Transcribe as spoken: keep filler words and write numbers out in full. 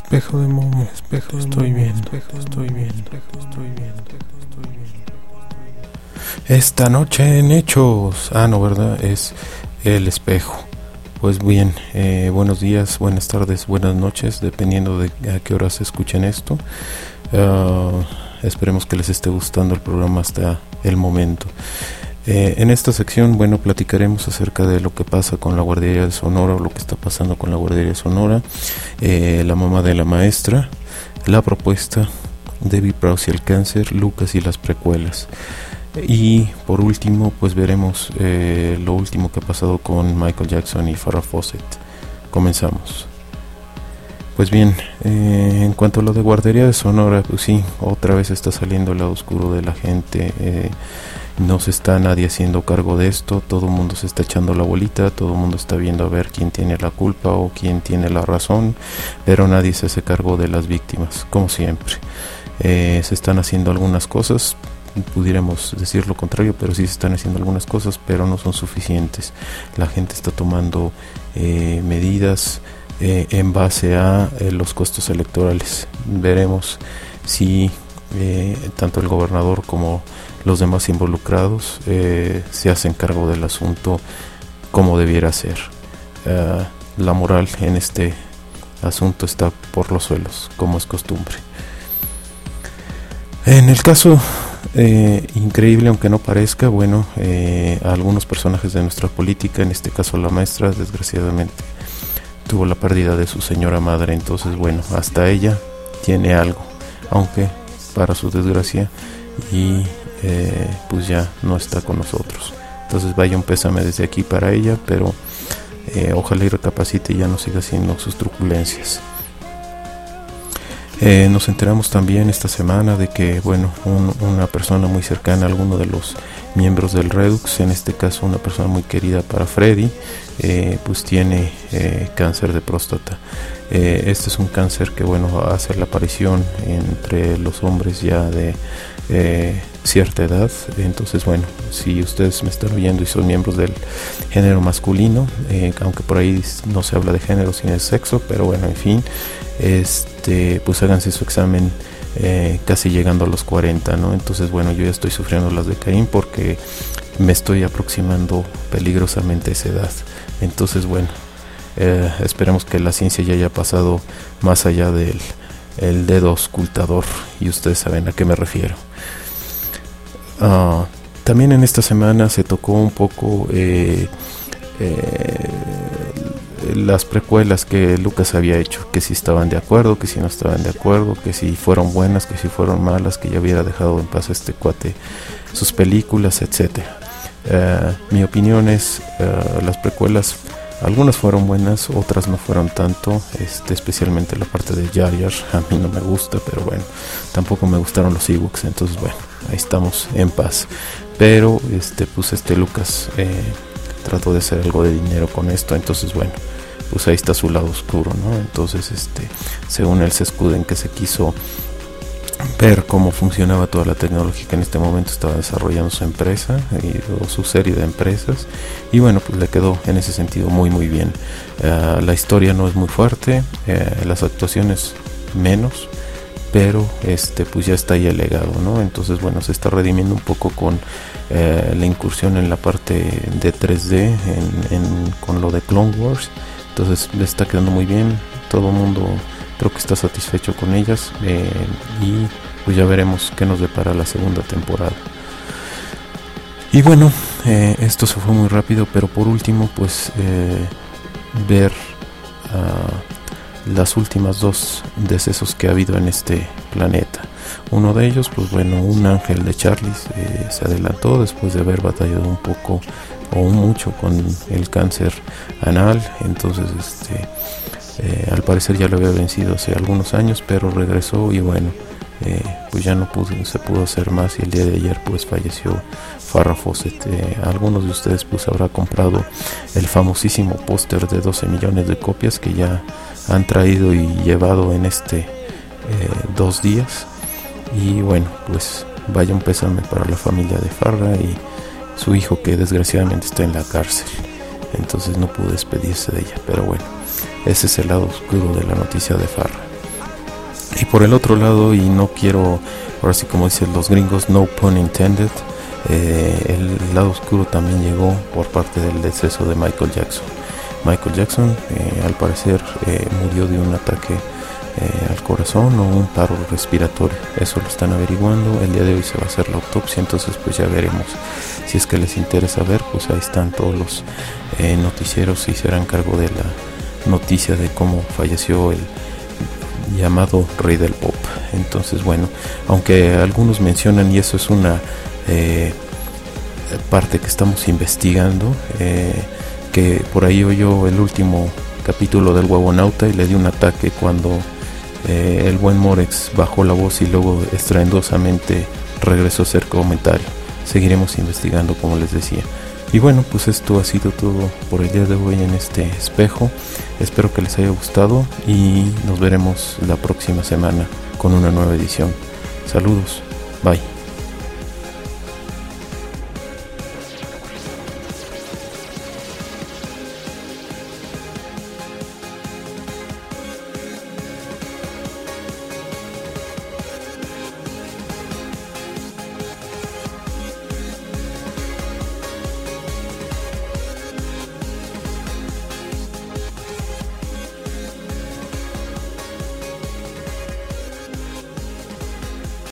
Espejo de momo, espejo, estoy bien, espejo, estoy bien, espejo, estoy bien, espejo, estoy bien. Esta noche en Hechos. Ah, no, ¿verdad? Es el espejo. Pues bien, eh, buenos días, buenas tardes, buenas noches, dependiendo de a qué horas escuchen esto. Uh, esperemos que les esté gustando el programa hasta el momento. Eh, en esta sección, bueno, platicaremos acerca de lo que pasa con la guardería de Sonora, o lo que está pasando con la guardería de Sonora, eh, la mamá de la maestra, la propuesta, Debbie Prowse y el cáncer, Lucas y las precuelas. Y por último, pues veremos eh, lo último que ha pasado con Michael Jackson y Farrah Fawcett. Comenzamos. Pues bien, eh, en cuanto a lo de guardería de Sonora, pues sí, otra vez está saliendo el lado oscuro de la gente. eh, No se está nadie haciendo cargo de esto, todo el mundo se está echando la bolita, todo el mundo está viendo a ver quién tiene la culpa o quién tiene la razón, pero nadie se hace cargo de las víctimas, como siempre. Eh, se están haciendo algunas cosas, pudiéramos decir lo contrario, pero sí se están haciendo algunas cosas, pero no son suficientes. La gente está tomando eh, medidas eh, en base a eh, los costos electorales. Veremos si eh, tanto el gobernador como los demás involucrados eh, se hacen cargo del asunto como debiera ser. Uh, la moral en este asunto está por los suelos, como es costumbre. En el caso eh, increíble, aunque no parezca, bueno, eh, algunos personajes de nuestra política, en este caso la maestra, desgraciadamente tuvo la pérdida de su señora madre. Entonces, bueno, hasta ella tiene algo, aunque para su desgracia, y Eh, pues ya no está con nosotros. Entonces vaya un pésame desde aquí para ella, pero eh, ojalá y recapacite y ya no siga haciendo sus truculencias. Eh, nos enteramos también esta semana de que, bueno, un, una persona muy cercana a alguno de los miembros del Redux, en este caso una persona muy querida para Freddy, eh, pues tiene eh, cáncer de próstata. Eh, este es un cáncer que, bueno, hace la aparición entre los hombres ya de eh, cierta edad. Entonces, bueno, si ustedes me están oyendo y son miembros del género masculino, eh, aunque por ahí no se habla de género sino de sexo, pero bueno, en fin, este, pues háganse su examen eh, casi llegando a los cuarenta, ¿no? Entonces, bueno, yo ya estoy sufriendo las de Caín porque me estoy aproximando peligrosamente a esa edad. Entonces, bueno, eh, esperemos que la ciencia ya haya pasado más allá del el dedo auscultador, y ustedes saben a qué me refiero. Uh, también en esta semana se tocó un poco eh, eh, las precuelas que Lucas había hecho, que si estaban de acuerdo, que si no estaban de acuerdo, que si fueron buenas, que si fueron malas, que ya hubiera dejado en paz a este cuate sus películas, etcétera. Uh, mi opinión es, uh, las precuelas, algunas fueron buenas, otras no fueron tanto, este, especialmente la parte de Jar Jar, a mí no me gusta, pero bueno, tampoco me gustaron los Ewoks, entonces bueno, ahí estamos en paz. Pero este, pues este Lucas eh, trató de hacer algo de dinero con esto, entonces bueno, pues ahí está su lado oscuro, ¿no? Entonces, este, según él se escuda en que se quiso ver cómo funcionaba toda la tecnología que en este momento estaba desarrollando su empresa y, o su serie de empresas, y bueno, pues le quedó en ese sentido muy muy bien. Uh, la historia no es muy fuerte, uh, las actuaciones menos, pero este pues ya está ahí el legado, ¿no? Entonces, bueno, se está redimiendo un poco con eh, la incursión en la parte de tres D en, en, con lo de Clone Wars. Entonces le está quedando muy bien, todo el mundo creo que está satisfecho con ellas, eh, y pues ya veremos qué nos depara la segunda temporada. Y bueno, eh, esto se fue muy rápido, pero por último pues eh, ver uh, las últimas dos decesos que ha habido en este planeta. Uno de ellos, pues bueno, un ángel de Charlie eh, se adelantó después de haber batallado un poco o mucho con el cáncer anal. Entonces este eh, al parecer ya lo había vencido hace algunos años, pero regresó y bueno, eh, pues ya no pudo, se pudo hacer más, y el día de ayer pues falleció Farrah Fawcett. Eh, algunos de ustedes pues habrá comprado el famosísimo póster de doce millones de copias que ya han traído y llevado en este eh, dos días, y bueno, pues vaya un pésame para la familia de Farrah y su hijo, que desgraciadamente está en la cárcel, entonces no pudo despedirse de ella. Pero bueno, ese es el lado oscuro de la noticia de Farrah. Y por el otro lado, y no quiero, ahora sí como dicen los gringos, no pun intended, eh, el lado oscuro también llegó por parte del deceso de Michael Jackson. Michael Jackson eh, al parecer eh, murió de un ataque eh, al corazón o un paro respiratorio. Eso lo están averiguando. El día de hoy se va a hacer la autopsia, entonces pues ya veremos. Si es que les interesa ver, pues ahí están todos los eh, noticieros y se harán cargo de la noticia de cómo falleció el llamado rey del pop. Entonces bueno, aunque algunos mencionan, y eso es una eh, parte que estamos investigando, eh, que por ahí oyó el último capítulo del Huevonauta y le dio un ataque cuando eh, el buen Morex bajó la voz y luego estrendosamente regresó a hacer comentario. Seguiremos investigando, como les decía. Y bueno, pues esto ha sido todo por el día de hoy en este espejo. Espero que les haya gustado y nos veremos la próxima semana con una nueva edición. Saludos, bye.